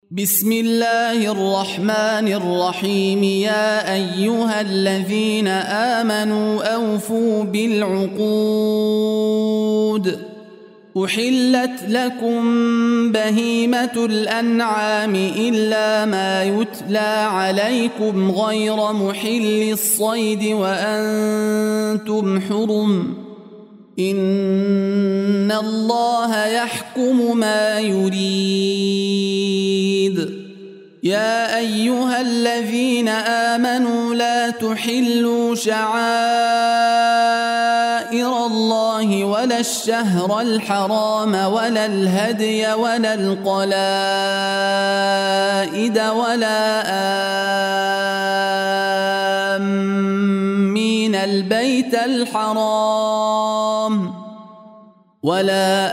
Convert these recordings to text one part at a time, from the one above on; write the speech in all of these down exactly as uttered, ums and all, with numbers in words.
بسم الله الرحمن الرحيم. يا أيها الذين آمنوا أوفوا بالعقود. أحلت لكم بهيمة الأنعام إلا ما يتلى عليكم غير محل الصيد وأنتم حرم. إن الله يحكم ما يريد. يا أيها الذين آمنوا لا تحلوا شعائر الله ولا الشهر الحرام ولا الهدي ولا القلائد ولا آمين البيت الحرام ولا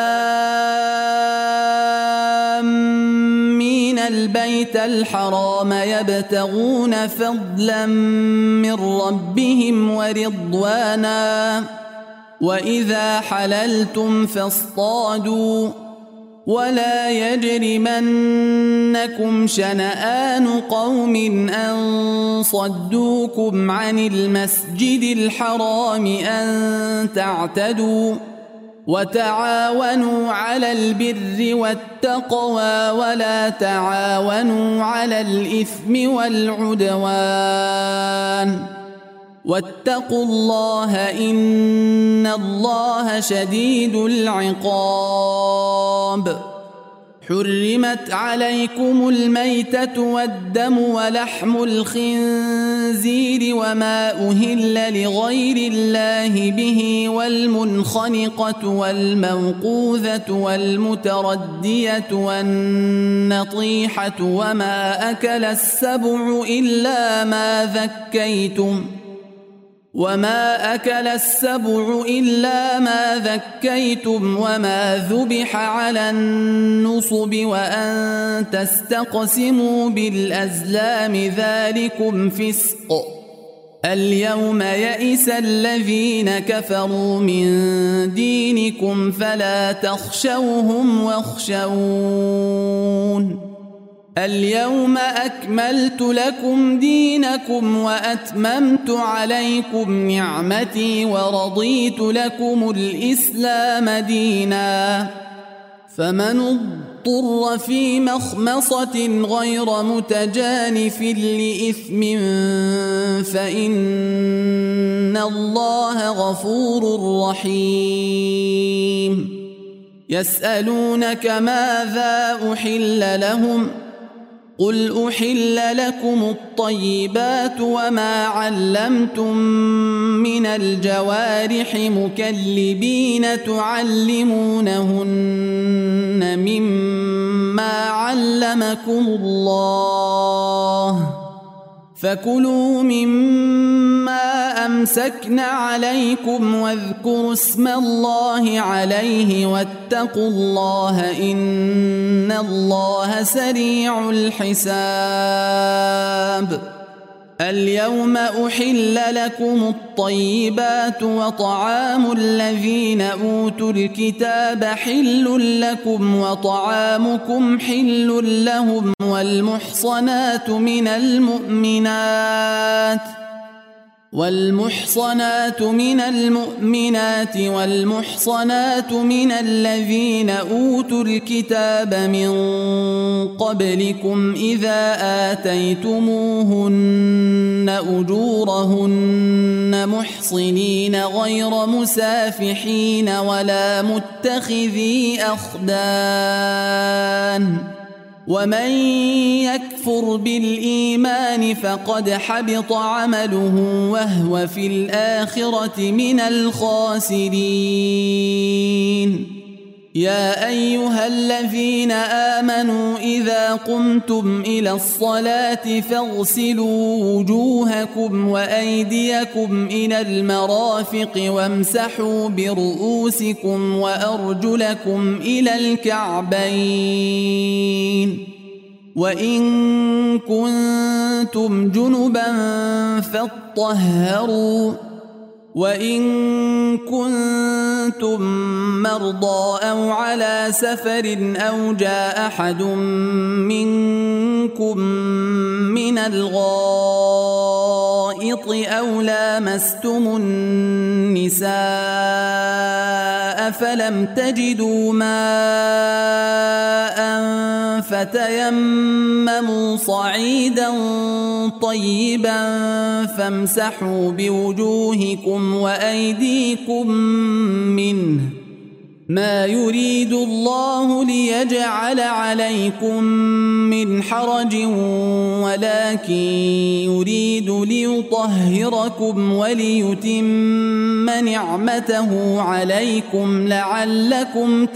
آمين البيت الحرام يبتغون فضلا من ربهم ورضوانا. وإذا حللتم فاصطادوا ولا يجرمنكم شنآن قوم أن صدوكم عن المسجد الحرام أن تعتدوا. وتعاونوا على البر والتقوى ولا تعاونوا على الإثم والعدوان. واتقوا الله إن الله شديد العقاب. حرمت عليكم الميتة والدم ولحم الخنزير وما أهل لغير الله به والمنخنقة والموقوذة والمتردية والنطيحة وما أكل السبع إلا ما ذكيتم وما أكل السبع إلا ما ذكيتم وما ذبح على النصب وأن تستقسموا بالأزلام ذلكم فسق. اليوم يئس الذين كفروا من دينكم فلا تخشوهم واخشون. اليوم أكملت لكم دينكم وأتممت عليكم نعمتي ورضيت لكم الإسلام دينا. فمن اضطر في مخمصة غير متجانف لإثم فإن الله غفور رحيم. يسألونك ماذا أحل لهم قل أحل لكم الطيبات وما علمتم من الجوارح مكلبين تعلمونهن مما علمكم الله فكلوا مما أمسكن عليكم واذكروا اسم الله عليه واتقوا الله إن الله سريع الحساب. اليوم أحل لكم الطيبات وطعام الذين أوتوا الكتاب حل لكم وطعامكم حل لهم والمحصنات من المؤمنات والمحصنات من المؤمنات والمحصنات من الذين أوتوا الكتاب من قبلكم إذا آتيتموهن أجورهن محصنين غير مسافحين ولا متخذي أخدان. ومن يكفر بالإيمان فقد حبط عمله وهو في الآخرة من الخاسرين. يا أيها الذين آمنوا إذا قمتم إلى الصلاة فاغسلوا وجوهكم وأيديكم إلى المرافق وامسحوا برؤوسكم وأرجلكم إلى الكعبين. وإن كنتم جنبا فاطهروا وإن كنتم مرضى أو على سفر أو جاء أحد منكم من الغائط أو لامستم النساء فلم تجدوا ماء فتيمموا صعيدا طيبا فامسحوا بوجوهكم وأيديكم منه ما يريد الله ليجعل عليكم من حرج ولكن يريد ليطهركم وليتم نعمته عليكم لعلكم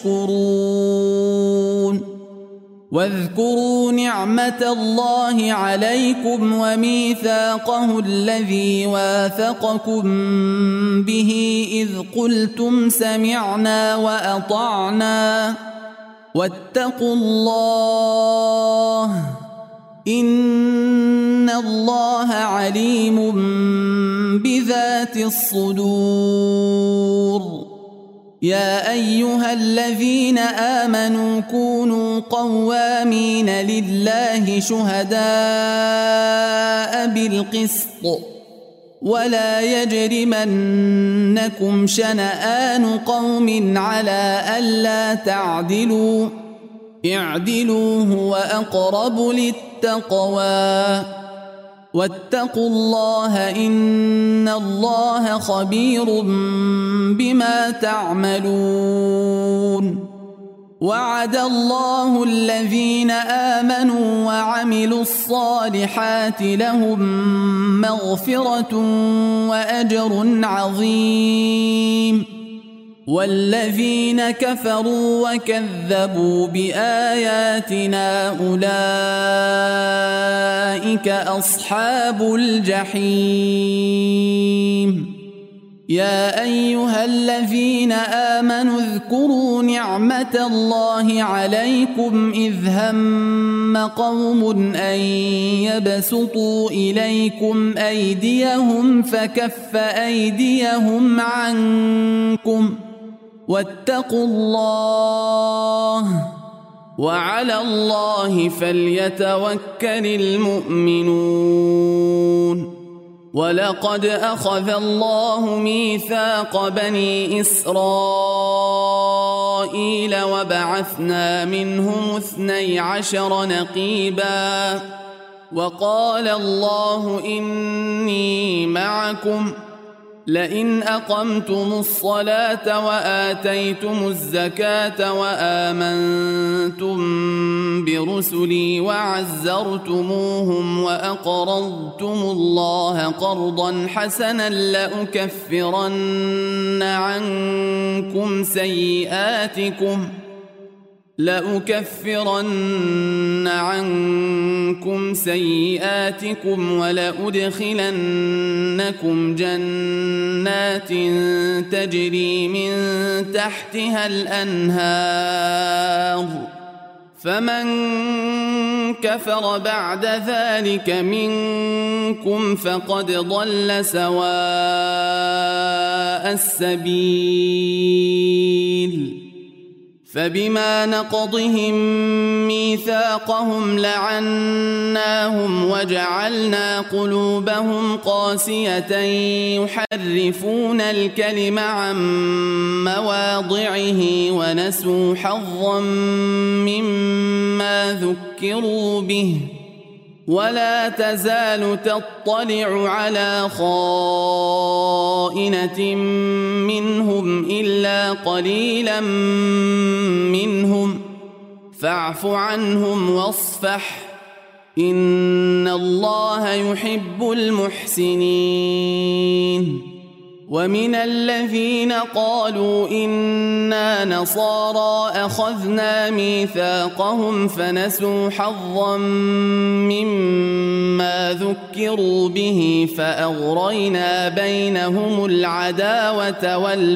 تشكرون واذكروا نعمة الله عليكم وميثاقه الذي واثقكم به إذ قلتم سمعنا وأطعنا واتقوا الله إن الله عليم بذات الصدور يا أيها الذين آمنوا كونوا قوامين لله شهداء بالقسط ولا يجرمنكم شنآن قوم على ألا تعدلوا اعدلوا هو أقرب للتقوى واتقوا الله إن الله خبير بما تعملون وعد الله الذين آمنوا وعملوا الصالحات لهم مغفرة وأجر عظيم والذين كفروا وكذبوا بآياتنا أولئك أصحاب الجحيم يا أيها الذين آمنوا اذكروا نعمة الله عليكم إذ هم قوم أن يبسطوا إليكم أيديهم فكف أيديهم عنكم واتقوا الله وعلى الله فليتوكل المؤمنون ولقد أخذ الله ميثاق بني إسرائيل وبعثنا منهم اثني عشر نقيبا وقال الله إني معكم لئن أقمتم الصلاة وآتيتم الزكاة وآمنتم برسلي وعزرتموهم وأقرضتم الله قرضا حسنا لأكفرن عنكم سيئاتكم لأكفرن عنكم سيئاتكم ولأدخلنكم جنات تجري من تحتها الأنهار فمن كفر بعد ذلك منكم فقد ضل سواء السبيل فبما نقضهم ميثاقهم لعناهم وجعلنا قلوبهم قاسية يحرفون الكلم عن مواضعه ونسوا حظا مما ذكروا به ولا تزال تطلع على خائنة منهم إلا قليلا منهم فاعف عنهم واصفح إن الله يحب المحسنين ومن الذين قالوا إنا نصارى أخذنا ميثاقهم فنسوا حظا مما ذكروا به فأغرينا بينهم العداوة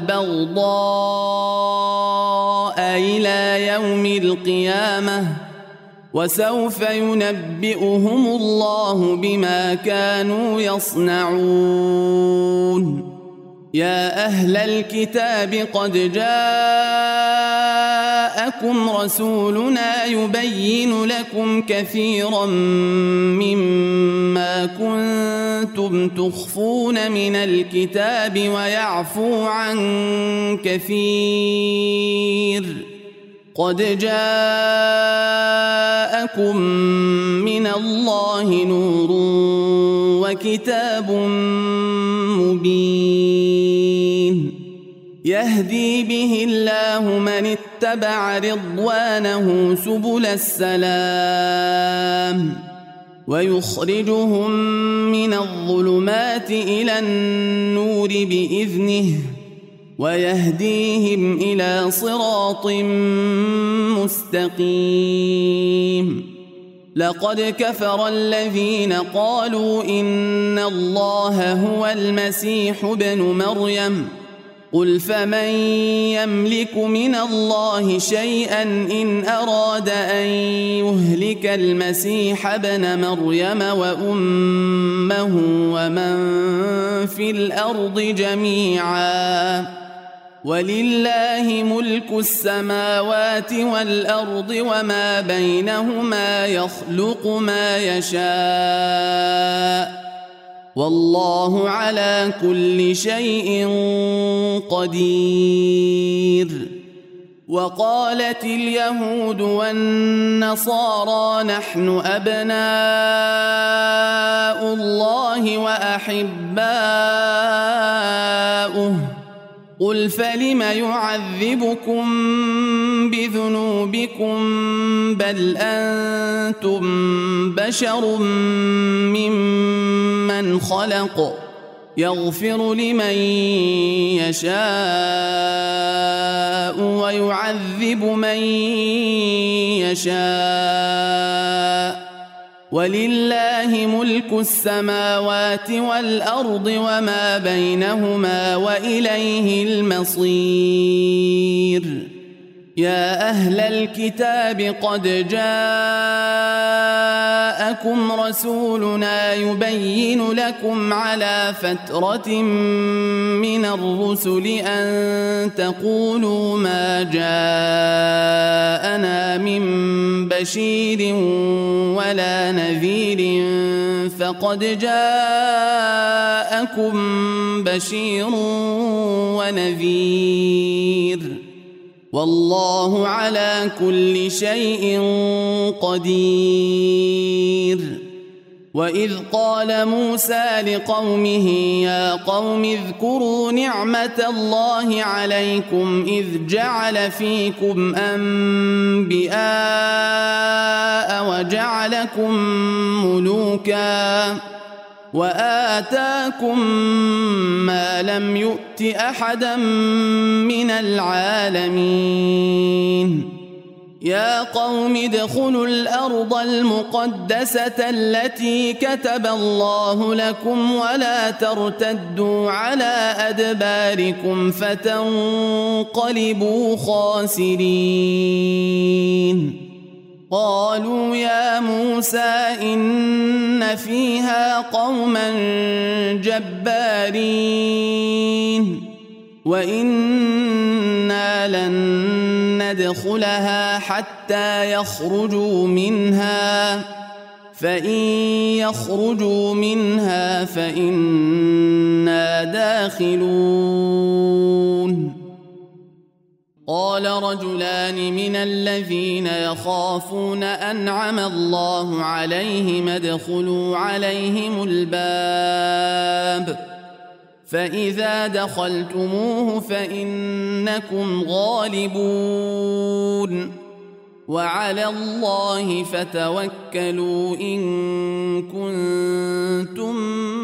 والبغضاء إلى يوم القيامة وسوف ينبئهم الله بما كانوا يصنعون يا أهل الكتاب قد جاءكم جاءكم رسولنا يبين لكم كثيرا مما كنتم تخفون من الكتاب ويعفو عن كثير قد جاءكم من الله نور وكتاب مبين يهدي به الله من اتبع رضوانه سبل السلام ويخرجهم من الظلمات إلى النور بإذنه ويهديهم إلى صراط مستقيم لقد كفر الذين قالوا إن الله هو المسيح ابن مريم قل فمن يملك من الله شيئا إن أراد أن يهلك المسيح ابن مريم وأمه ومن في الأرض جميعا ولله ملك السماوات والأرض وما بينهما يخلق ما يشاء والله على كل شيء قدير وقالت اليهود والنصارى نحن أبناء الله وأحباؤه قل فلم يعذبكم بذنوبكم بل أنتم بشر ممن خلق يغفر لمن يشاء ويعذب من يشاء ولله ملك السماوات والأرض وما بينهما وإليه المصير يا أهل الكتاب قد جاءكم رسولنا يبين لكم على فترة من الرسل أن تقولوا ما جاءنا من بشير ولا نذير فقد جاءكم بشير ونذير والله على كل شيء قدير وإذ قال موسى لقومه يا قوم اذكروا نعمة الله عليكم إذ جعل فيكم أنبياء وجعلكم ملوكا وآتاكم ما لم يؤت أحدا من العالمين يا قوم ادخلوا الأرض المقدسة التي كتب الله لكم ولا ترتدوا على أدباركم فتنقلبوا خاسرين قالوا يا موسى إن فيها قوما جبارين وإنا لن ندخلها حتى يخرجوا منها فإن يخرجوا منها فإنا داخلون قال رجلان من الذين يخافون أنعم الله عليهم ادخلوا عليهم الباب فإذا دخلتموه فإنكم غالبون وعلى الله فتوكلوا إن كنتم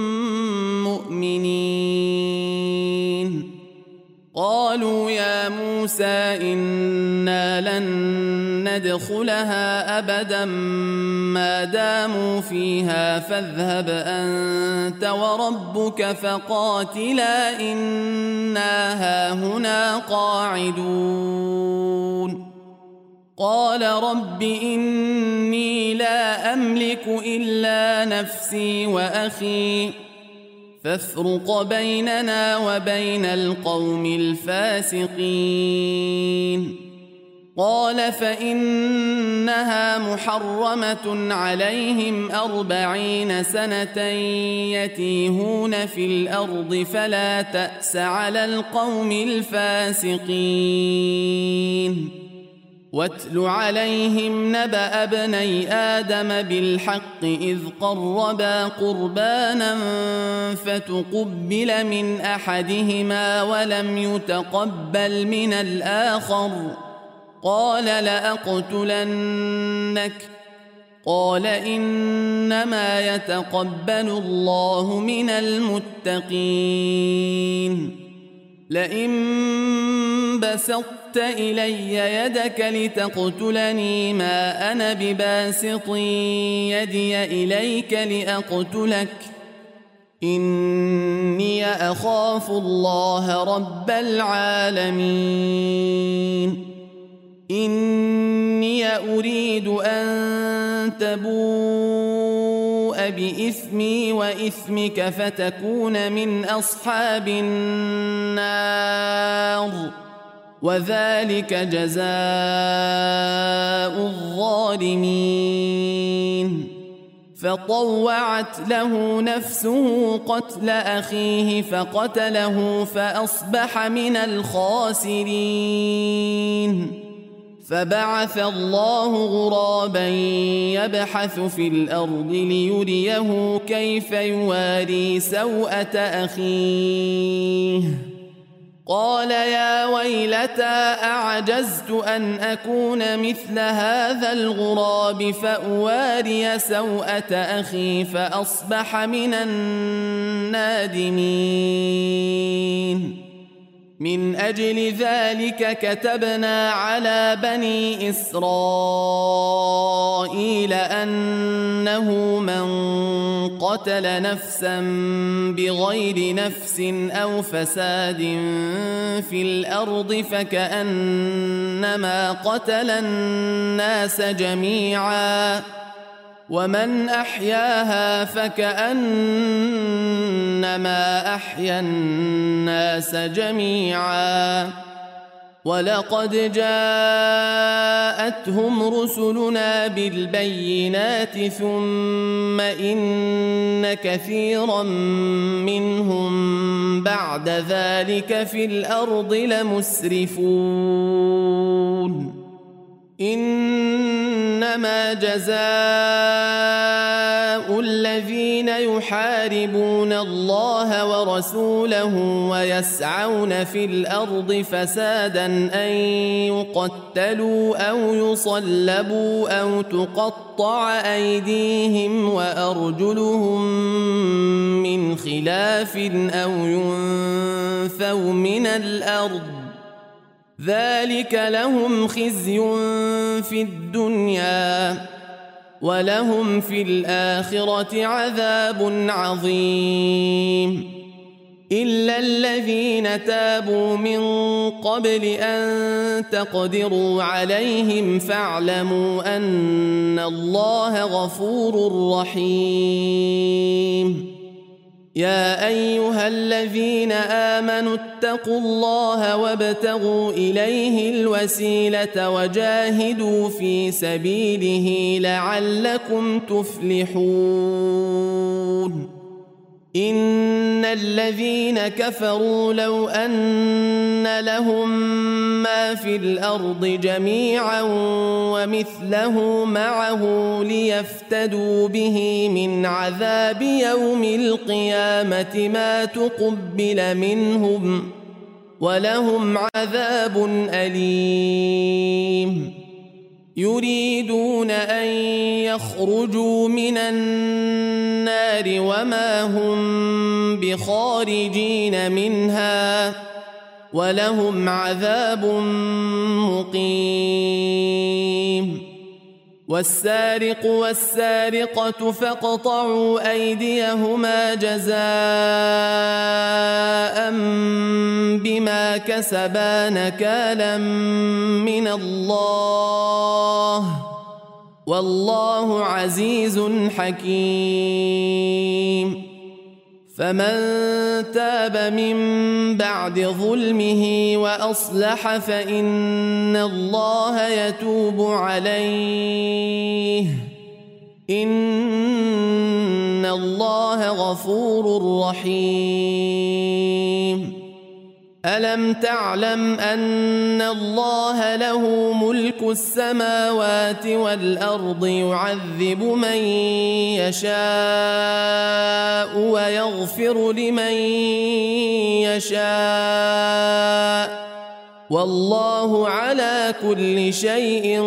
مؤمنين قالوا يا موسى إنا لن ندخلها أبدا ما داموا فيها فاذهب أنت وربك فقاتلا إنا هاهنا قاعدون قال رب إني لا أملك إلا نفسي وأخي فافرق بيننا وبين القوم الفاسقين قال فإنها محرمة عليهم أربعين سنة يتيهون في الأرض فلا تأس على القوم الفاسقين واتل عليهم نبأ ابني آدم بالحق إذ قربا قربانا فتقبل من أحدهما ولم يتقبل من الآخر قال لأقتلنك قال إنما يتقبل الله من المتقين لئن بسطت إلي يدك لتقتلني ما أنا بباسط يدي إليك لأقتلك إني أخاف الله رب العالمين إني أريد أن تبوء بإثمي وإثمك فتكون من أصحاب النار وذلك جزاء الظالمين فطوعت له نفسه قتل أخيه فقتله فأصبح من الخاسرين فبعث الله غرابا يبحث في الأرض ليريه كيف يواري سوءة أخيه قال يا ويلتى أعجزت أن أكون مثل هذا الغراب فأواري سوءة أخي فأصبح من النادمين من أجل ذلك كتبنا على بني إسرائيل أنه من قتل نفسا بغير نفس أو فساد في الأرض فكأنما قتل الناس جميعا ومن أحياها فكأنما أحيا الناس جميعا ولقد جاءتهم رسلنا بالبينات ثم إن كثيرا منهم بعد ذلك في الأرض لمسرفون إنما جزاء الذين يحاربون الله ورسوله ويسعون في الأرض فسادا أن يقتلوا أو يصلبوا أو تقطع أيديهم وأرجلهم من خلاف أو ينفوا من الأرض ذلك لهم خزي في الدنيا ولهم في الآخرة عذاب عظيم إلا الذين تابوا من قبل أن تقدروا عليهم فاعلموا أن الله غفور رحيم يا أيها الذين آمنوا اتقوا الله وابتغوا إليه الوسيلة وجاهدوا في سبيله لعلكم تفلحون إن الذين كفروا لو أن لهم ما في الأرض جميعا ومثله معه ليفتدوا به من عذاب يوم القيامة ما تقبل منهم ولهم عذاب أليم يريدون أن يخرجوا من النار وما هم بخارجين منها ولهم عذاب مقيم والسارق والسارقة فاقطعوا أيديهما جزاء بما كسبا نكالا من الله والله عزيز حكيم فمن تاب من بعد ظلمه وأصلح فإن الله يتوب عليه إن الله غفور رحيم. ألم تعلم أن الله له ملك السماوات والأرض يعذب من يشاء ويغفر لمن يشاء والله على كل شيء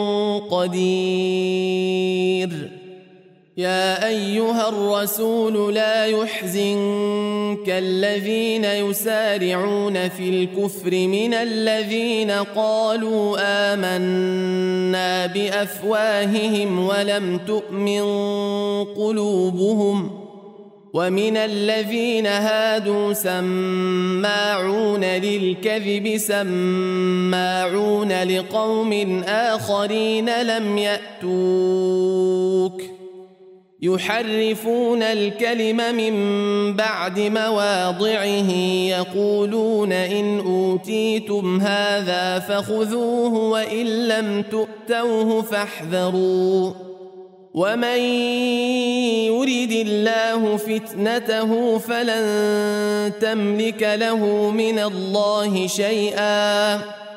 قدير. يا أيها الرسول لا يحزنك الذين يسارعون في الكفر من الذين قالوا آمنا بأفواههم ولم تؤمن قلوبهم ومن الذين هادوا سماعون للكذب سماعون لقوم آخرين لم يأتوك يحرفون الكلم من بعد مواضعه يقولون إن أوتيتم هذا فخذوه وإن لم تؤتوه فاحذروا ومن يرد الله فتنته فلن تملك له من الله شيئا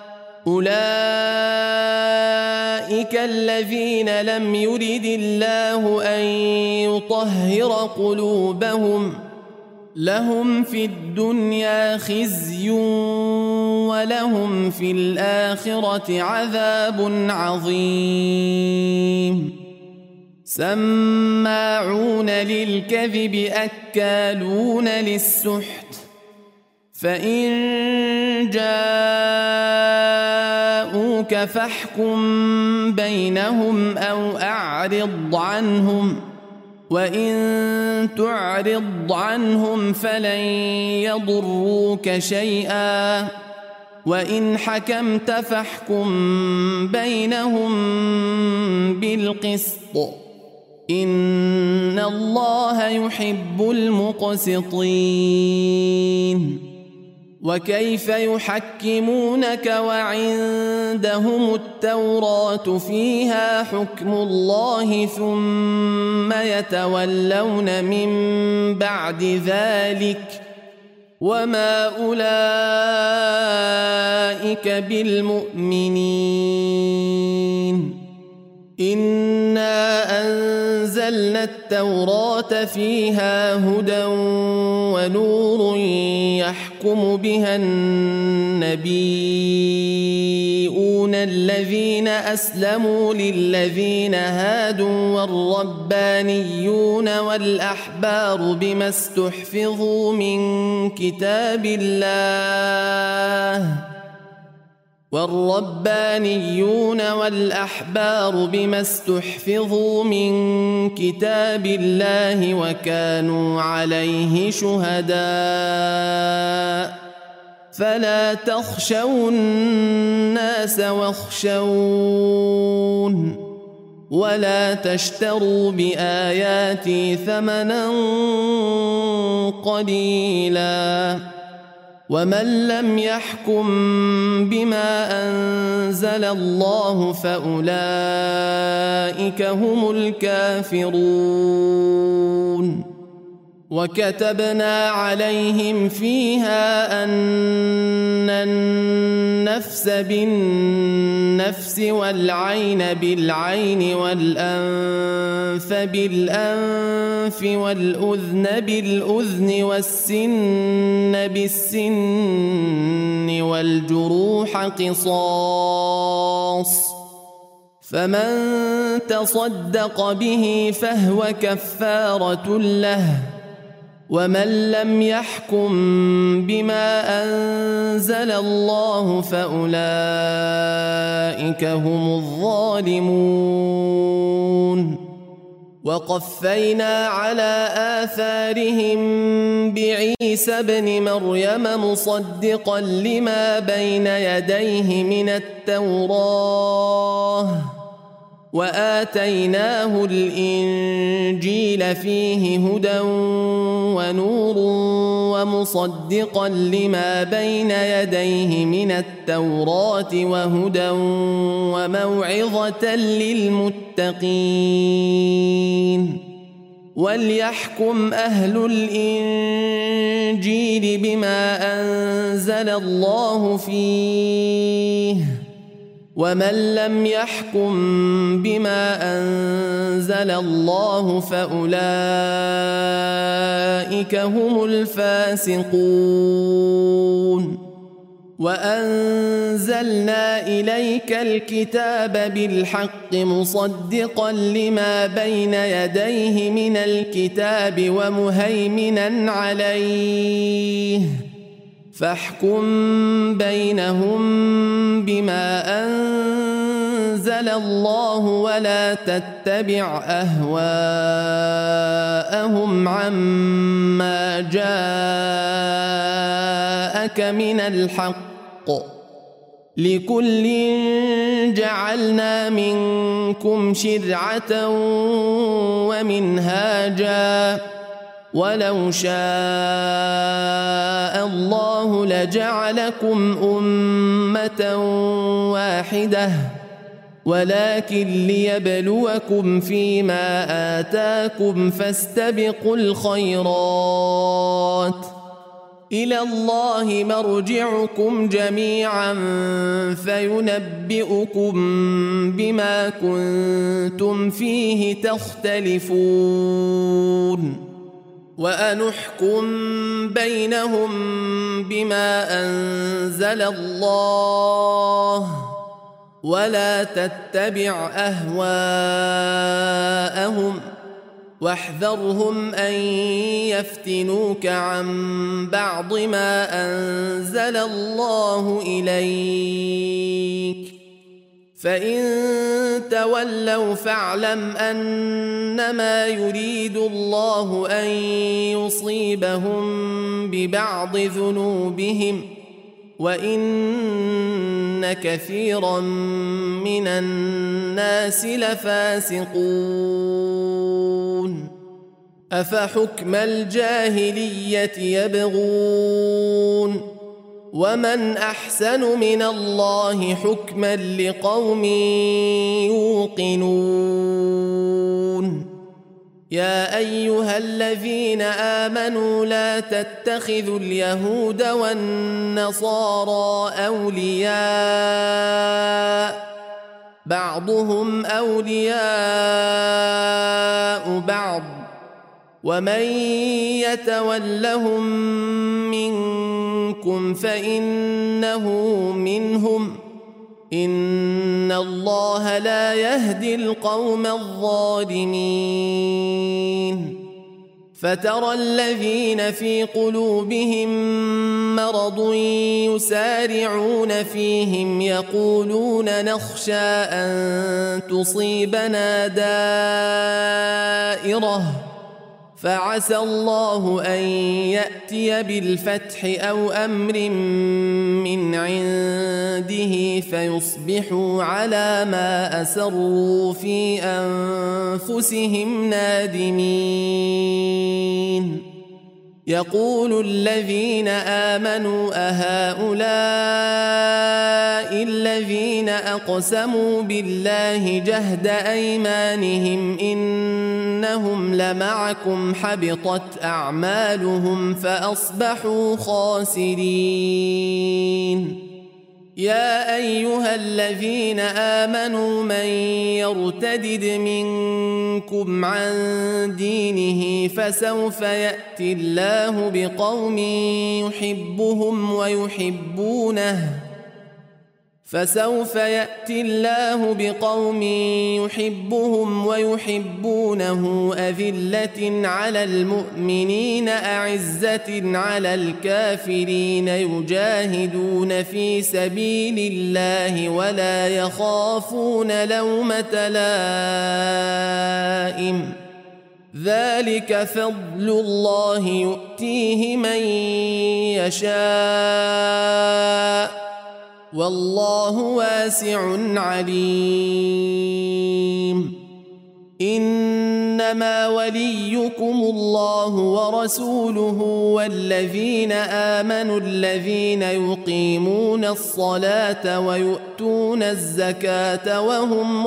أولئك الذين لم يرد الله أن يطهر قلوبهم لهم في الدنيا خزي ولهم في الآخرة عذاب عظيم. سماعون للكذب أكالون للسحت فإن جاءوك فاحكم بينهم أو أعرض عنهم وإن تعرض عنهم فلن يضروك شيئا وإن حكمت فاحكم بينهم بالقسط إن الله يحب المقسطين. وكيف يحكمونك وعندهم التوراة فيها حكم الله ثم يتولون من بعد ذلك وما أولئك بالمؤمنين. إنا أنزلنا التوراة فيها هدى ونور يحكم بها النبيون الذين أسلموا للذين هادوا والربانيون والأحبار بما استحفظوا من كتاب الله والربانيون والأحبار بما استحفظوا من كتاب الله وكانوا عليه شهداء فلا تخشوا الناس واخشون ولا تشتروا بآياتي ثمنا قليلا ومن لم يحكم بما أنزل الله فأولئك هم الكافرون. وكتبنا عليهم فيها أن النفس بالنفس والعين بالعين والأنف بالأنف والأذن بالأذن والسن بالسن والجروح قصاص فمن تصدق به فهو كفارة له ومن لم يحكم بما أنزل الله فأولئك هم الظالمون. وقفينا على آثارهم بعيسى ابن مريم مصدقا لما بين يديه من التوراة وآتيناه الإنجيل فيه هدى ونور ومصدقا لما بين يديه من التوراة وهدى وموعظة للمتقين وليحكم أهل الإنجيل بما أنزل الله فيه ومن لم يحكم بما أنزل الله فأولئك هم الفاسقون وأنزلنا إليك الكتاب بالحق مصدقا لما بين يديه من الكتاب ومهيمنا عليه فاحكم بينهم بما أنزل الله ولا تتبع أهواءهم عما جاءك من الحق لكل جعلنا منكم شرعة ومنهاجا ولو شاء الله لجعلكم أمة واحدة ولكن ليبلوكم فيما آتاكم فاستبقوا الخيرات إلى الله مرجعكم جميعا فينبئكم بما كنتم فيه تختلفون وأنحكم بينهم بما أنزل الله ولا تتبع أهواءهم واحذرهم أن يفتنوك عن بعض ما أنزل الله إليك فإن تولوا فاعلم أنما يريد الله أن يصيبهم ببعض ذنوبهم وإن كثيرا من الناس لفاسقون أفحكم الجاهلية يبغون ومن أحسن من الله حكما لقوم يوقنون يا أيها الذين آمنوا لا تتخذوا اليهود والنصارى أولياء بعضهم أولياء بعض ومن يتولهم منكم فإنه منهم إن الله لا يهدي القوم الظالمين فترى الذين في قلوبهم مرض يسارعون فيهم يقولون نخشى أن تصيبنا دائرة فعسى الله أن يأتي بالفتح أو أمر من عنده فيصبحوا على ما أسروا في أنفسهم نادمين يقول الذين آمنوا أهؤلاء الذين أقسموا بالله جهد أيمانهم إنهم لمعكم حبطت أعمالهم فأصبحوا خاسرين يا أيها الذين آمنوا من يرتدد منكم عن دينه فسوف يأتي الله بقوم يحبهم ويحبونه فسوف يأتي الله بقوم يحبهم ويحبونه أذلة على المؤمنين أعزة على الكافرين يجاهدون في سبيل الله ولا يخافون لومة لائم ذلك فضل الله يؤتيه من يشاء والله واسع عليم. إنما وليكم الله ورسوله والذين آمنوا الذين يقيمون الصلاة ويؤتون الزكاة وهم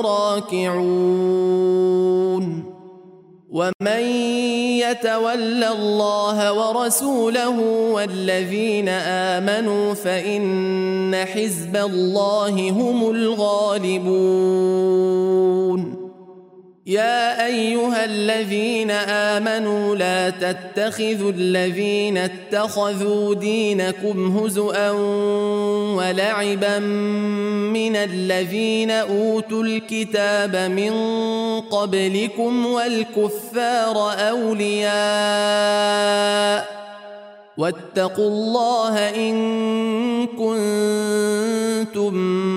راكعون. ومن يتول الله ورسوله والذين آمنوا فإن حزب الله هم الغالبون. يا أيها الذين آمنوا لا تتخذوا الذين اتخذوا دينكم هزؤا ولعبا من الذين أوتوا الكتاب من قبلكم والكفار أولياء واتقوا الله إن كنتم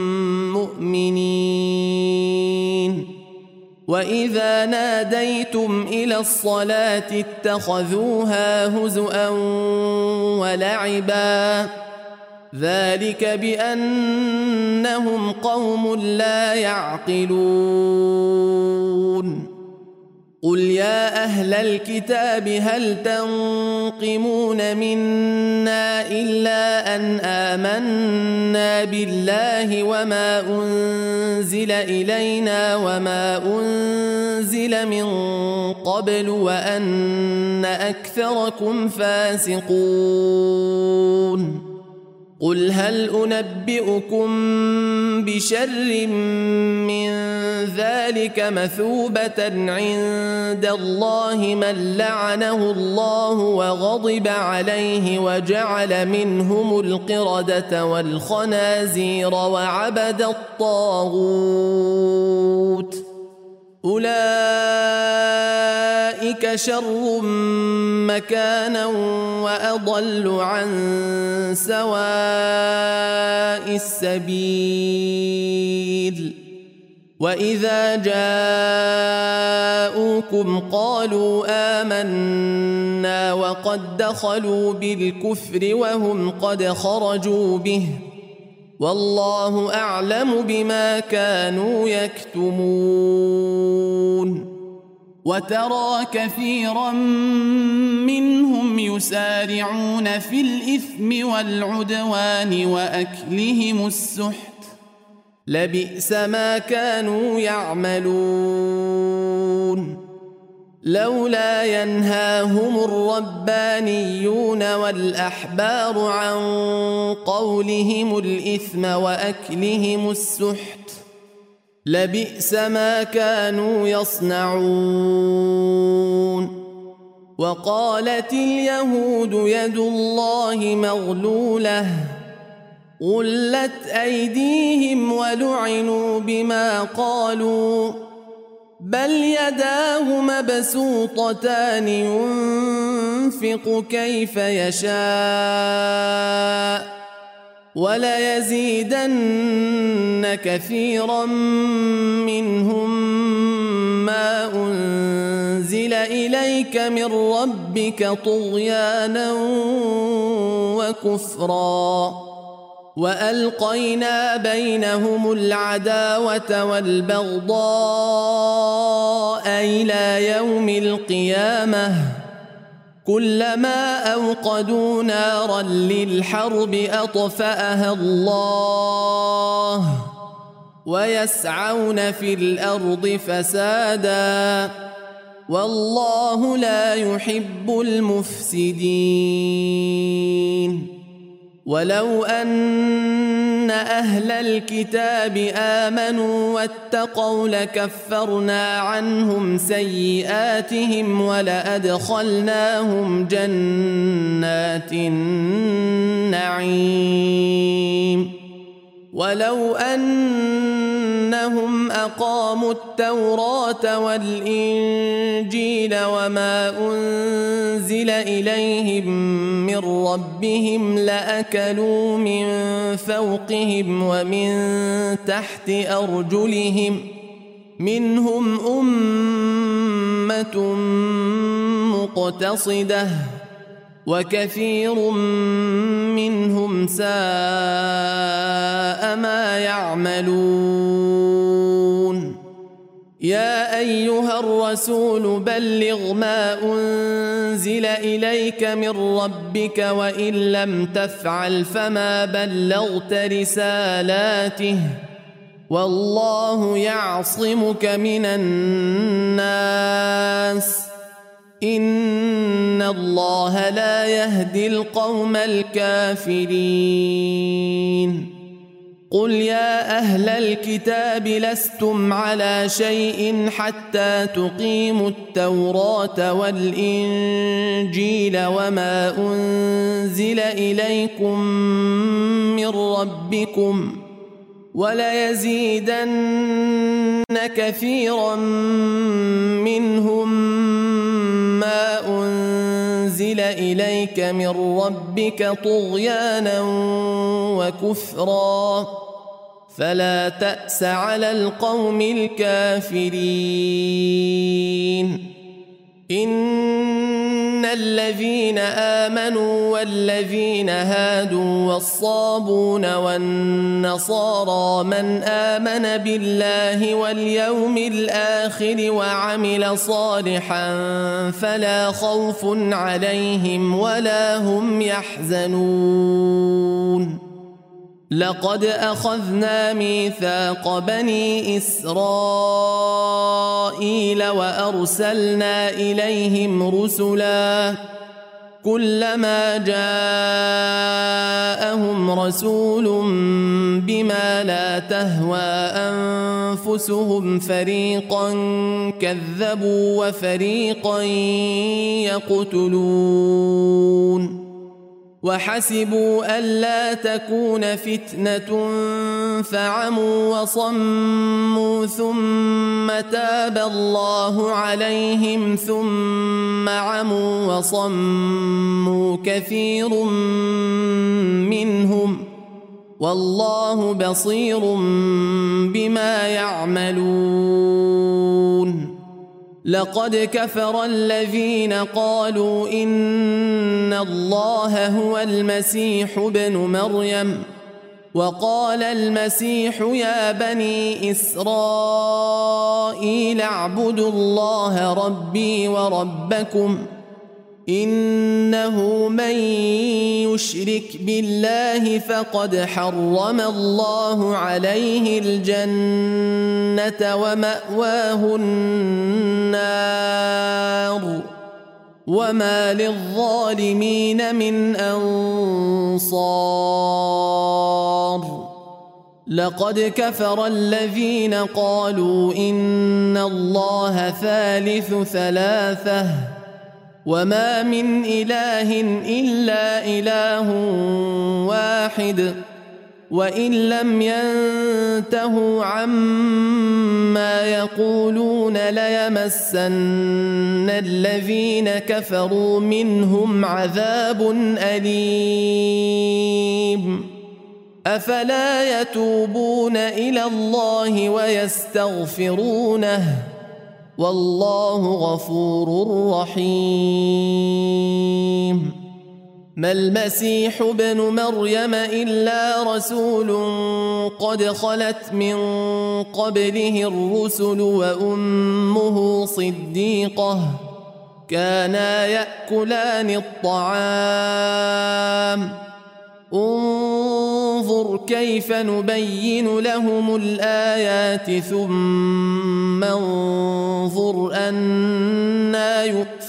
مؤمنين. وإذا ناديتم إلى الصلاة اتخذوها هزؤا ولعبا ذلك بأنهم قوم لا يعقلون. قل يا أهل الكتاب هل تنقمون منا إلا أن آمنا بالله وما أنزل إلينا وما أنزل من قبل وأن أكثركم فاسقون. قل هل أنبئكم بشر من ذلك مثوبة عند الله من لعنه الله وغضب عليه وجعل منهم القردة والخنازير وعبد الطاغوت أولئك شر مكانا وأضل عن سواء السبيل. وإذا جاءوكم قالوا آمنا وقد دخلوا بالكفر وهم قد خرجوا به والله أعلم بما كانوا يكتمون. وترى كثيرا منهم يسارعون في الإثم والعدوان وأكلهم السحت لبئس ما كانوا يعملون. لولا ينهاهم الربانيون والأحبار عن قولهم الإثم وأكلهم السحت لبئس ما كانوا يصنعون. وقالت اليهود يد الله مغلولة غلت أيديهم ولعنوا بما قالوا بل يداه مبسوطتان ينفق كيف يشاء وليزيدن كثيرا منهم ما أنزل إليك من ربك طغيانا وكفرا وألقينا بينهم العداوة والبغضاء إلى يوم القيامة كلما أوقدوا نارا للحرب أطفأها الله ويسعون في الأرض فسادا والله لا يحب المفسدين. ولو أن أهل الكتاب آمنوا واتقوا لكفرنا عنهم سيئاتهم ولأدخلناهم جنات النعيم. ولو أنهم أقاموا التوراة والإنجيل وما أنزل إليهم من ربهم لأكلوا من فوقهم ومن تحت أرجلهم منهم أمة مقتصدة وكثير منهم ساء ما يعملون. يا أيها الرسول بلغ ما أنزل إليك من ربك وإن لم تفعل فما بلغت رسالاته والله يعصمك من الناس إن الله لا يهدي القوم الكافرين. قل يا أهل الكتاب لستم على شيء حتى تقيموا التوراة والإنجيل وما أنزل إليكم من ربكم وليزيدن كثيرا منهم ما أنزل إليك من ربك طغيانا وكفرا فلا تأس على القوم الكافرين. إن الذين آمنوا والذين هادوا والصابون والنصارى من آمن بالله واليوم الآخر وعمل صالحا فلا خوف عليهم ولا هم يحزنون. لقد أخذنا ميثاق بني إسرائيل وأرسلنا إليهم رسلا كلما جاءهم رسول بما لا تهوى أنفسهم فريقا كذبوا وفريقا يقتلون وحسبوا ألا تكون فتنة فعموا وصموا ثم تاب الله عليهم ثم عموا وصموا كثير منهم والله بصير بما يعملون. لقد كفر الذين قالوا إن الله هو المسيح ابن مريم وقال المسيح يا بني إسرائيل اعبدوا الله ربي وربكم إنه من يشرك بالله فقد حرم الله عليه الجنة ومأواه النار وما للظالمين من أنصار. لقد كفر الذين قالوا إن الله ثالث ثلاثة وما من إله إلا إله واحد وإن لم ينتهوا عما يقولون ليمسن الذين كفروا منهم عذاب أليم. أفلا يتوبون إلى الله ويستغفرونه والله غفور رحيم. ما المسيح ابن مريم إلا رسول قد خلت من قبله الرسل وأمه صديقة كانا يأكلان الطعام انظر كيف نبين لهم الآيات ثم انظر أنا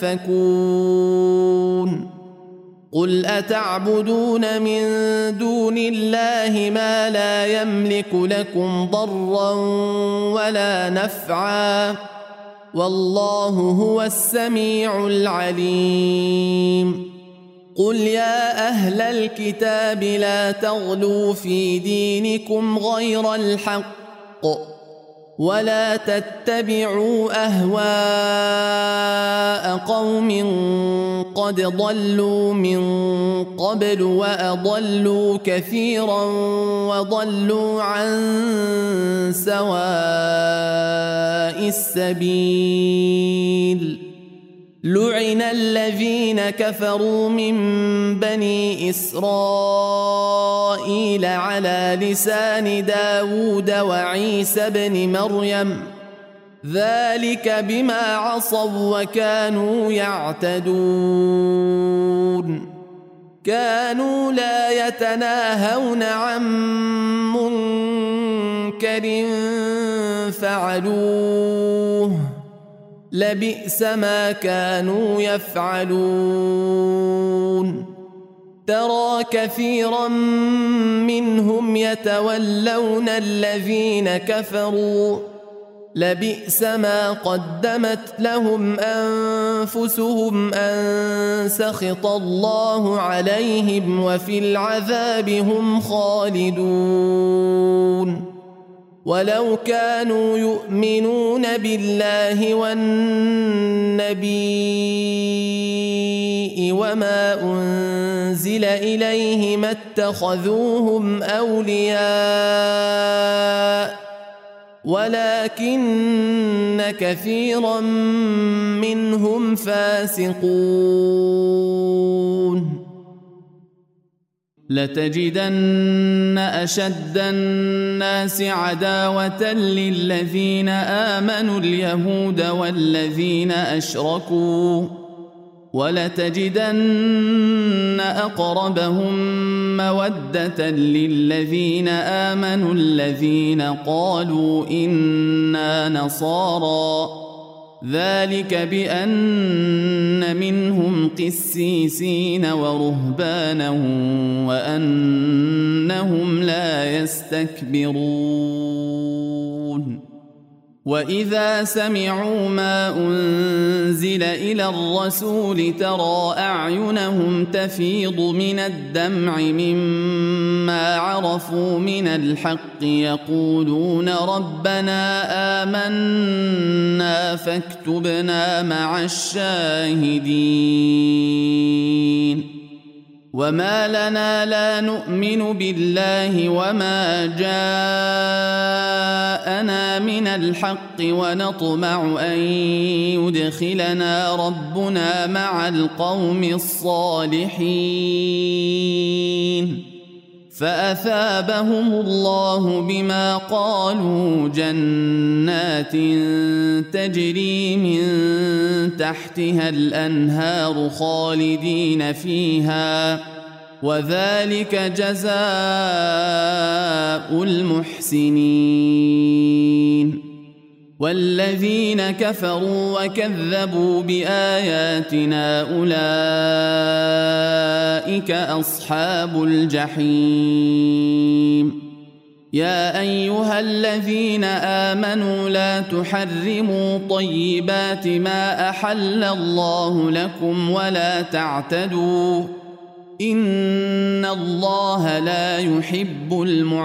يؤفكون. قل أتعبدون من دون الله ما لا يملك لكم ضرا ولا نفعا والله هو السميع العليم. قل يا أهل الكتاب لا تغلوا في دينكم غير الحق ولا تتبعوا أهواء قوم قد ضلوا من قبل وأضلوا كثيرا وضلوا عن سواء السبيل. لعن الذين كفروا من بني إسرائيل على لسان داود وعيسى بن مريم ذلك بما عصوا وكانوا يعتدون كانوا لا يتناهون عن منكر فعلوه لبئس ما كانوا يفعلون ترى كثيرا منهم يتولون الذين كفروا لبئس ما قدمت لهم أنفسهم أن سخط الله عليهم وفي العذاب هم خالدون ولو كانوا يؤمنون بالله والنبي وما أنزل إليه ما اتخذوهم أولياء ولكن كثيرا منهم فاسقون لتجدن أشد الناس عداوة للذين آمنوا اليهود والذين أشركوا ولتجدن أقربهم مودة للذين آمنوا الذين قالوا إنا نصارى ذلك بأن منهم قسيسين ورهبانا وأنهم لا يستكبرون وإذا سمعوا ما أنزل إلى الرسول ترى أعينهم تفيض من الدمع مما عرفوا من الحق يقولون ربنا آمنا فاكتبنا مع الشاهدين وما لنا لا نؤمن بالله وما جاءنا من الحق ونطمع أن يدخلنا ربنا مع القوم الصالحين فأثابهم الله بما قالوا جنات تجري من تحتها الأنهار خالدين فيها وذلك جزاء المحسنين والذين كفروا وكذبوا بآياتنا أولئك أصحاب الجحيم يا أيها الذين آمنوا لا تحرموا طيبات ما أحل الله لكم ولا تعتدوا إن الله لا يحب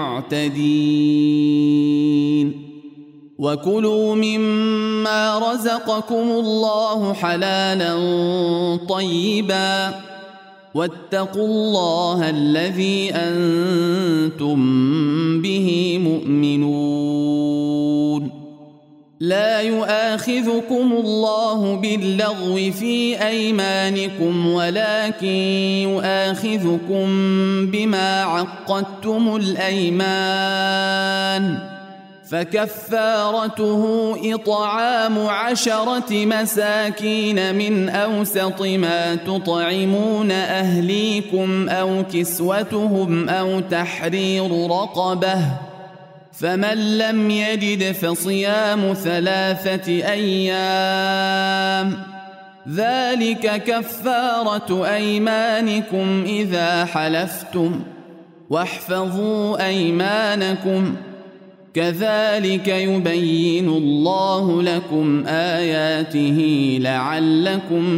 المعتدين وكلوا مما رزقكم الله حلالا طيبا واتقوا الله الذي أنتم به مؤمنون لا يؤاخذكم الله باللغو في أيمانكم ولكن يؤاخذكم بما عقدتم الأيمان فكفارته إطعام عشرة مساكين من أوسط ما تطعمون أهليكم أو كسوتهم أو تحرير رقبة فمن لم يجد فصيام ثلاثة أيام ذلك كفارة أيمانكم إذا حلفتم واحفظوا أيمانكم كذلك يبين الله لكم آياته لعلكم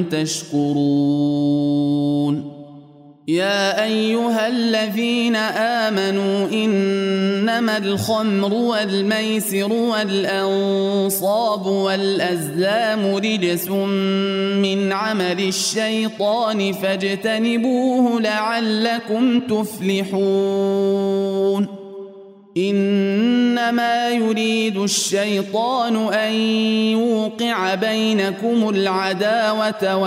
تشكرون يا أيها الذين آمنوا إنما الخمر والميسر والأنصاب والأزلام رجس من عمل الشيطان فاجتنبوه لعلكم تفلحون إنما يريد الشيطان أن يوقع بينكم العداوة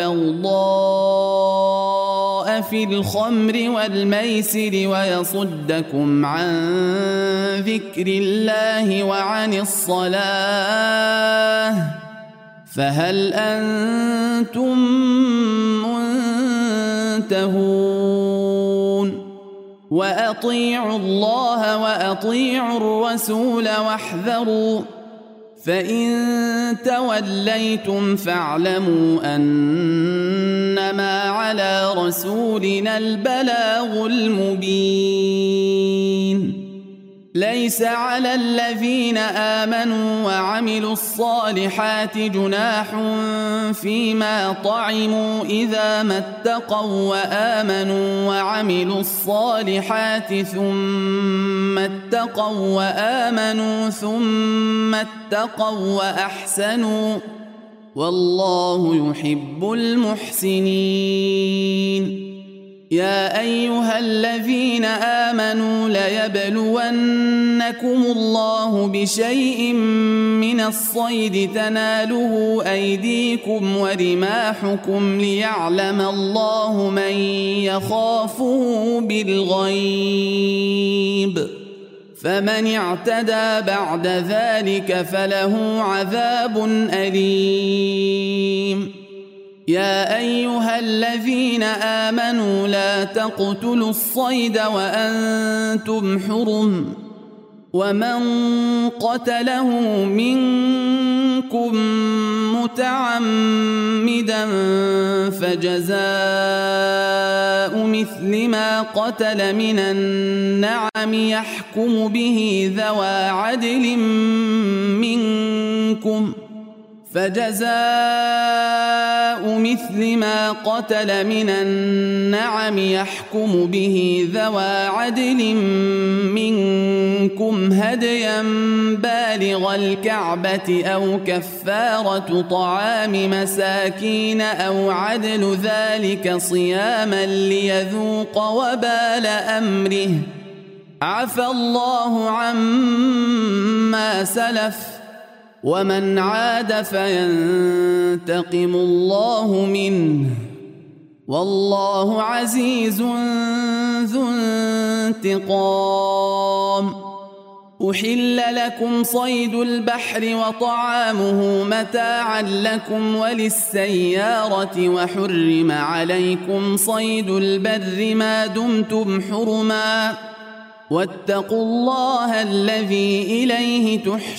والبغضاء في الخمر والميسر ويصدكم عن ذكر الله وعن الصلاة فهل أنتم منتهون وأطيعوا الله وأطيعوا الرسول واحذروا فإن توليتم فاعلموا أنما على رسولنا البلاغ المبين ليس على الذين آمنوا وعملوا الصالحات جناح فيما طعموا إذا ما اتقوا وآمنوا وعملوا الصالحات ثم اتقوا وآمنوا ثم اتقوا وأحسنوا والله يحب المحسنين يا أيها الذين آمنوا ليبلونكم الله بشيء من الصيد تناله أيديكم ورماحكم ليعلم الله من يخافه بالغيب فمن اعتدى بعد ذلك فله عذاب أليم يا أيها الذين آمنوا لا تقتلوا الصيد وأنتم حرم ومن قتله منكم متعمدا فجزاء مثل ما قتل من النعم يحكم به ذوى عدل منكم فجزاء مثل ما قتل من النعم يحكم به ذوى عدل منكم هديا بالغ الكعبة أو كفارة طعام مساكين أو عدل ذلك صياما ليذوق وبال أمره عفى الله عما سلف ومن عاد فينتقم الله منه والله عزيز ذو انتقام أحل لكم صيد البحر وطعامه متاعا لكم وللسيارة وحرم عليكم صيد البر ما دمتم حرما واتقوا الله الذي إليه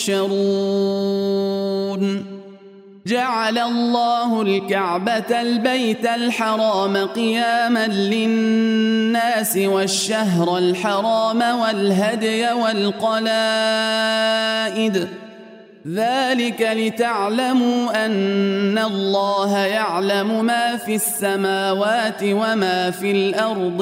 تحشرون جعل الله الكعبة البيت الحرام قياما للناس والشهر الحرام والهدي والقلائد ذلك لتعلموا أن الله يعلم ما في السماوات وما في الأرض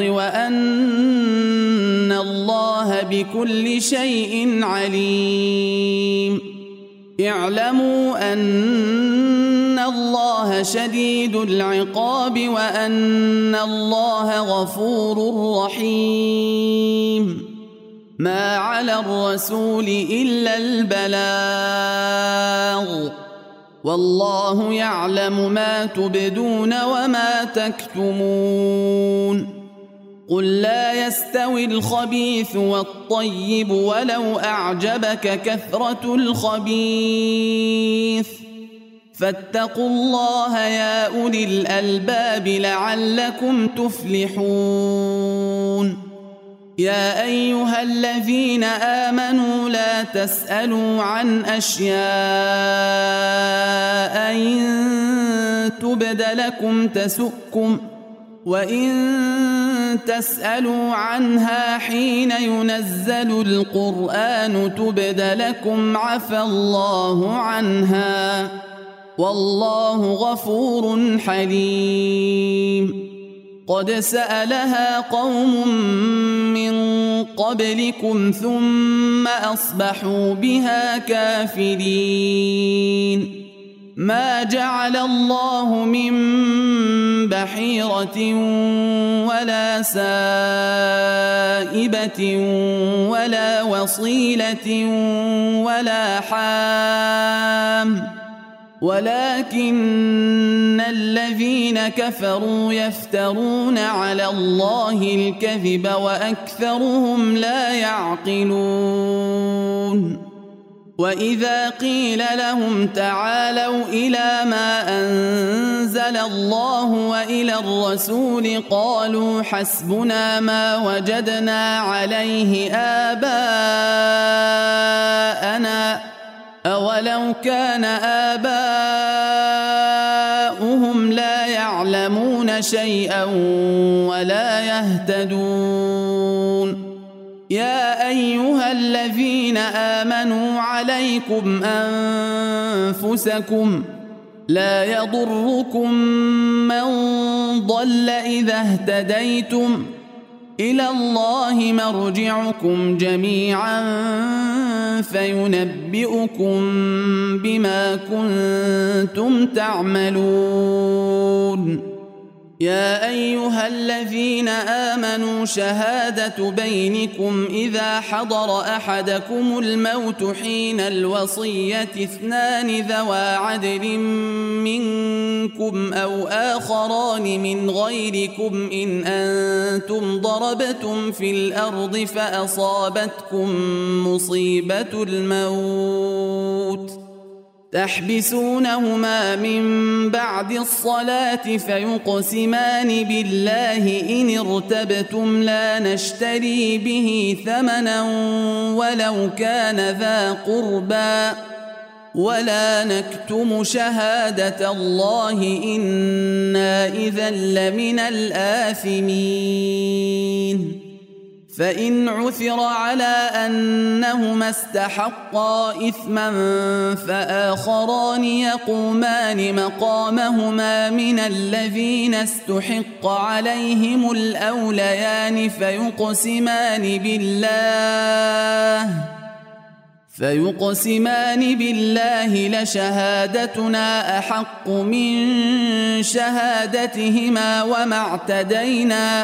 وأن الله بكل شيء عليم اعلموا أن الله شديد العقاب وأن الله غفور رحيم ما على الرسول إلا البلاغ والله يعلم ما تبدون وما تكتمون قل لا يستوي الخبيث والطيب ولو أعجبك كثرة الخبيث فاتقوا الله يا أولي الألباب لعلكم تفلحون يا أيها الذين آمنوا لا تسألوا عن أشياء إن تبد لكم تسؤكم وإن تسألوا عنها حين ينزل القرآن تبد لكم عفى الله عنها والله غفور حليم قد سألها قوم من قبلكم ثم أصبحوا بها كافرين ما جعل الله من بحيرة ولا سائبة ولا وصيلة ولا حام ولكن الذين كفروا يفترون على الله الكذب وأكثرهم لا يعقلون وإذا قيل لهم تعالوا إلى ما أنزل الله وإلى الرسول قالوا حسبنا ما وجدنا عليه آباءنا أولو كان آباؤهم لا يعلمون شيئا ولا يهتدون يا أيها الذين آمنوا عليكم أنفسكم لا يضركم من ضل إذا اهتديتم إلى الله مرجعكم جميعا فينبئكم بما كنتم تعملون يا أيها الذين آمنوا شهادة بينكم إذا حضر أحدكم الموت حين الوصية اثنان ذوى عدل منكم أو آخران من غيركم إن أنتم ضربتم في الأرض فأصابتكم مصيبة الموت تحبسونهما من بعد الصلاة فيقسمان بالله إن ارتبتم لا نشتري به ثمنا ولو كان ذا قربى ولا نكتم شهادة الله إنا إذا لمن الآثمين فإن عثر على أنهما استحقا إثما فآخران يقومان مقامهما من الذين استحق عليهم الأوليان فيقسمان بالله فيقسمان بالله لشهادتنا أحق من شهادتهما وما اعتدينا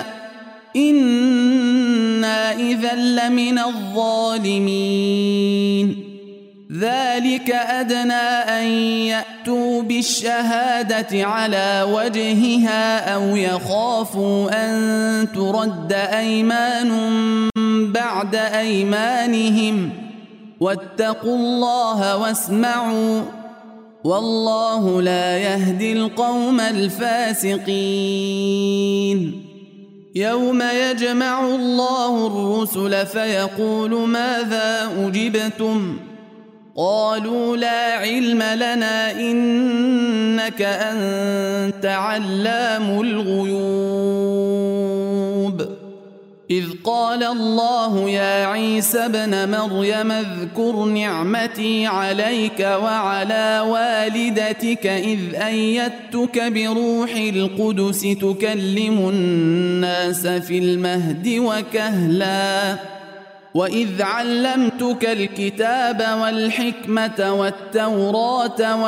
إنا إذا لمن الظالمين ذلك أدنى أن يأتوا بالشهادة على وجهها أو يخافوا أن ترد أيمان بعد أيمانهم واتقوا الله واسمعوا والله لا يهدي القوم الفاسقين يوم يجمع الله الرسل فيقول ماذا أجبتم قالوا لا علم لنا إنك أنت علام الغيوب إذ قال الله يا عيسى ابن مريم اذكر نعمتي عليك وعلى والدتك إذ أيدتك بروح القدس تكلم الناس في المهد وكهلا وإذ علمتك الكتاب والحكمة والتوراة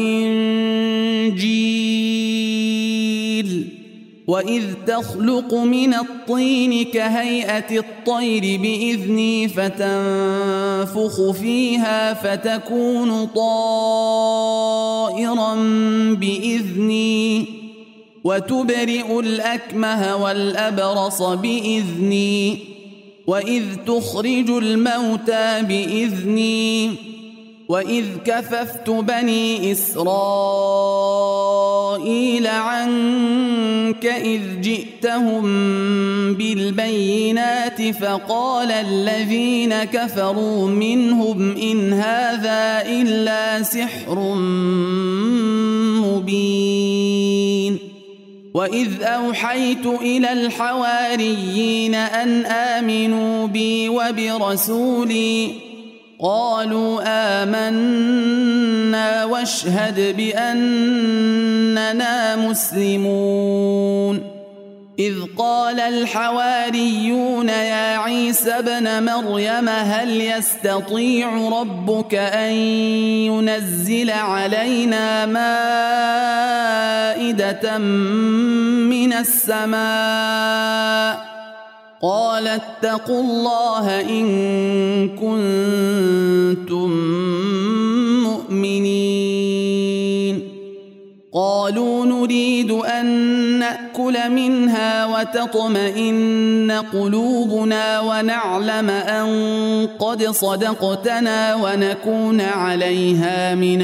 والإنجيل وإذ تخلق من الطين كهيئة الطير بإذني فتنفخ فيها فتكون طائرا بإذني وتبرئ الأكمه والأبرص بإذني وإذ تخرج الموتى بإذني وإذ كففت بني إسرائيل عنك إذ جئتهم بالبينات فقال الذين كفروا منهم إن هذا إلا سحر مبين وإذ أوحيت إلى الحواريين أن آمنوا بي وبرسولي قالوا آمنا واشهد بأننا مسلمون إذ قال الحواريون يا عيسى ابن مريم هل يستطيع ربك أن ينزل علينا مائدة من السماء قال اتقوا الله إن كنتم مؤمنين قالوا نريد أن نأكل منها وتطمئن قلوبنا ونعلم أن قد صدقتنا ونكون عليها من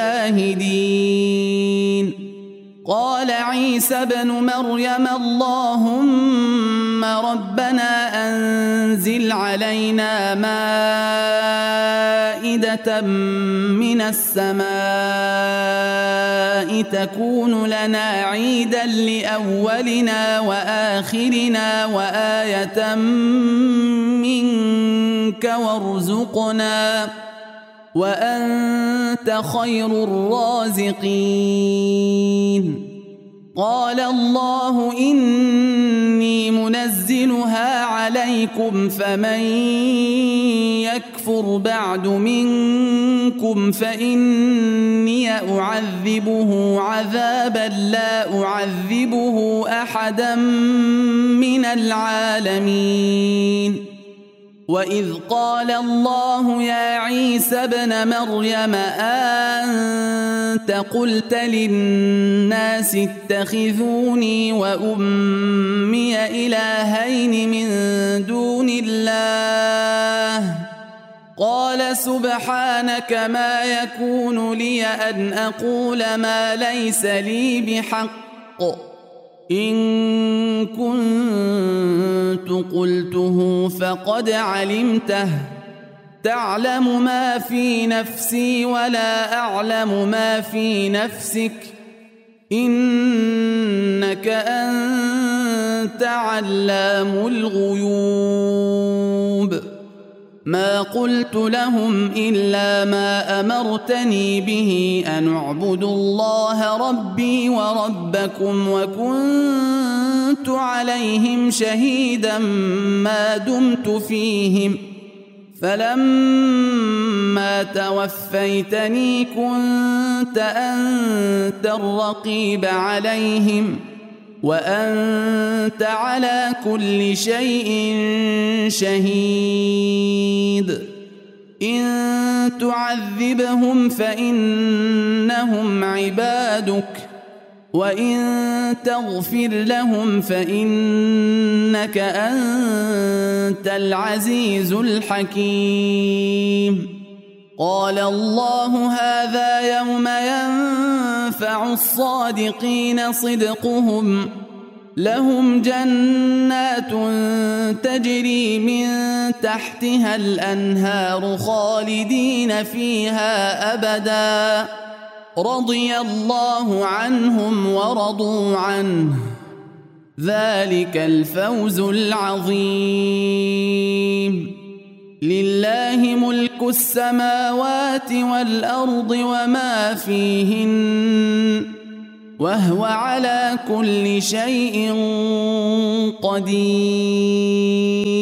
الشاهدين قال عيسى ابن مريم اللهم ربنا أنزل علينا مائدة من السماء تكون لنا عيدا لأولنا وآخرنا وآية منك وارزقنا وأنت خير الرازقين قال الله إني منزلها عليكم فمن يكفر بعد منكم فإني أعذبه عذابا لا أعذبه أحدا من العالمين وإذ قال الله يا عيسى ابن مريم أنت قلت للناس اتخذوني وأمي إلهين من دون الله قال سبحانك ما يكون لي أن أقول ما ليس لي بحق إن كنت قلته فقد علمته تعلم ما في نفسي ولا أعلم ما في نفسك إنك أنت علام الغيوب ما قلت لهم إلا ما أمرتني به أن اعبدوا الله ربي وربكم وكنت عليهم شهيدا ما دمت فيهم فلما توفيتني كنت أنت الرقيب عليهم وأنت على كل شيء شهيد إن تعذبهم فإنهم عبادك وإن تغفر لهم فإنك أنت العزيز الحكيم قال الله هذا يوم ينفع الصادقين صدقهم لهم جنات تجري من تحتها الأنهار خالدين فيها أبدا رضي الله عنهم ورضوا عنه ذلك الفوز العظيم لله ملك السماوات والأرض وما فيهن وهو على كل شيء قدير